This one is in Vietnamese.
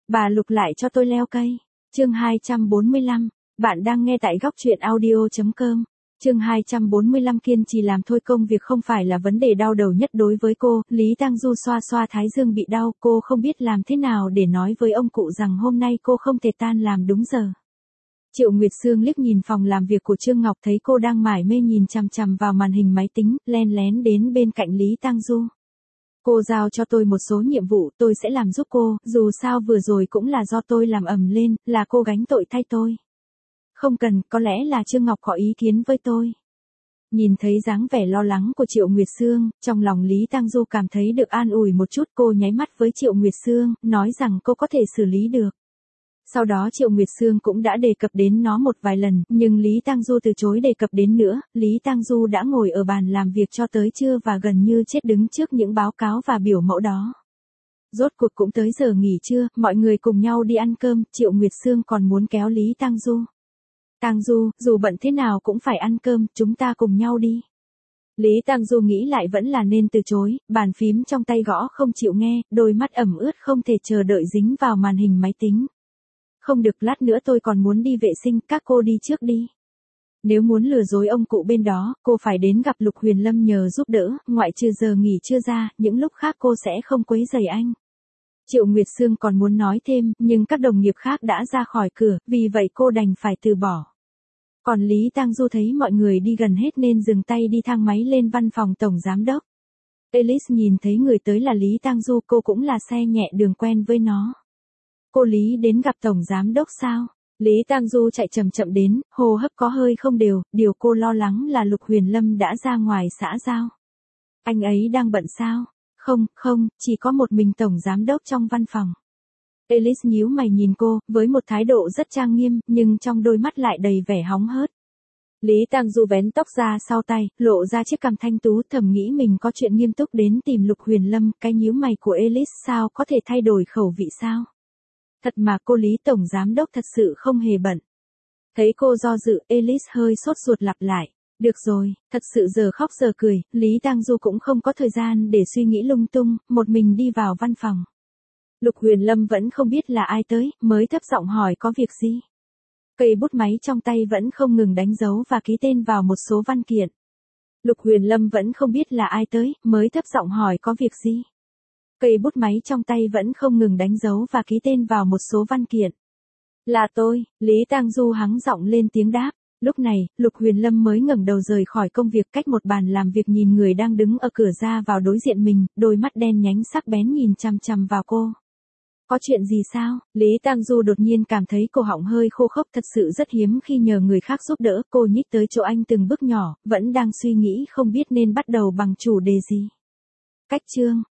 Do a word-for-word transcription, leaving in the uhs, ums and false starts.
Bà Lục lại cho tôi leo cây. Chương hai trăm bốn mươi lăm, bạn đang nghe tại góc truyện audio chấm com. Chương hai trăm bốn mươi lăm kiên trì làm thôi công việc không phải là vấn đề đau đầu nhất đối với cô, Lý Tang Du xoa xoa thái dương bị đau, cô không biết làm thế nào để nói với ông cụ rằng hôm nay cô không thể tan làm đúng giờ. Triệu Nguyệt Sương liếc nhìn phòng làm việc của Trương Ngọc thấy cô đang mải mê nhìn chằm chằm vào màn hình máy tính, len lén đến bên cạnh Lý Tang Du. Cô giao cho tôi một số nhiệm vụ tôi sẽ làm giúp cô, dù sao vừa rồi cũng là do tôi làm ầm lên, là cô gánh tội thay tôi. Không cần, có lẽ là Trương Ngọc có ý kiến với tôi. Nhìn thấy dáng vẻ lo lắng của Triệu Nguyệt Sương, trong lòng Lý Tang Du cảm thấy được an ủi một chút, cô nháy mắt với Triệu Nguyệt Sương, nói rằng cô có thể xử lý được. Sau đó Triệu Nguyệt Sương cũng đã đề cập đến nó một vài lần, nhưng Lý Tang Du từ chối đề cập đến nữa, Lý Tang Du đã ngồi ở bàn làm việc cho tới trưa và gần như chết đứng trước những báo cáo và biểu mẫu đó. Rốt cuộc cũng tới giờ nghỉ trưa, mọi người cùng nhau đi ăn cơm, Triệu Nguyệt Sương còn muốn kéo Lý Tang Du. Tang Du, dù bận thế nào cũng phải ăn cơm, chúng ta cùng nhau đi. Lý Tang Du nghĩ lại vẫn là nên từ chối, bàn phím trong tay gõ không chịu nghe, đôi mắt ẩm ướt không thể chờ đợi dính vào màn hình máy tính. Không được, lát nữa tôi còn muốn đi vệ sinh, các cô đi trước đi. Nếu muốn lừa dối ông cụ bên đó, cô phải đến gặp Lục Huyền Lâm nhờ giúp đỡ, ngoại trừ giờ nghỉ trưa ra, những lúc khác cô sẽ không quấy rầy anh. Triệu Nguyệt Sương còn muốn nói thêm, nhưng các đồng nghiệp khác đã ra khỏi cửa, vì vậy cô đành phải từ bỏ. Còn Lý Tang Du thấy mọi người đi gần hết nên dừng tay đi thang máy lên văn phòng tổng giám đốc. Alice nhìn thấy người tới là Lý Tang Du, cô cũng là xe nhẹ đường quen với nó. Cô Lý đến gặp tổng giám đốc sao? Lý Tang Du chạy chậm chậm đến, hô hấp có hơi không đều, điều cô lo lắng là Lục Huyền Lâm đã ra ngoài xã giao. Anh ấy đang bận sao? Không, không, chỉ có một mình tổng giám đốc trong văn phòng. Alice nhíu mày nhìn cô, với một thái độ rất trang nghiêm, nhưng trong đôi mắt lại đầy vẻ hóng hớt. Lý Tang Du vén tóc ra sau tay, lộ ra chiếc cằm thanh tú, thầm nghĩ mình có chuyện nghiêm túc đến tìm Lục Huyền Lâm, cái nhíu mày của Alice sao có thể thay đổi khẩu vị sao? Thật mà cô Lý tổng giám đốc thật sự không hề bận. Thấy cô do dự, Alice hơi sốt ruột lặp lại. Được rồi, thật sự giờ khóc giờ cười, Lý Tang Du cũng không có thời gian để suy nghĩ lung tung, một mình đi vào văn phòng. Lục Huyền Lâm vẫn không biết là ai tới, mới thấp giọng hỏi có việc gì. Cây bút máy trong tay vẫn không ngừng đánh dấu và ký tên vào một số văn kiện. Lục Huyền Lâm vẫn không biết là ai tới, mới thấp giọng hỏi có việc gì. Cây bút máy trong tay vẫn không ngừng đánh dấu và ký tên vào một số văn kiện. Là tôi, Lý Tang Du hắng giọng lên tiếng đáp. Lúc này, Lục Huyền Lâm mới ngẩng đầu rời khỏi công việc cách một bàn làm việc nhìn người đang đứng ở cửa ra vào đối diện mình, đôi mắt đen nhánh sắc bén nhìn chằm chằm vào cô. Có chuyện gì sao? Lý Tang Du đột nhiên cảm thấy cổ họng hơi khô khốc, thật sự rất hiếm khi nhờ người khác giúp đỡ, cô nhích tới chỗ anh từng bước nhỏ, vẫn đang suy nghĩ không biết nên bắt đầu bằng chủ đề gì. Cách chương,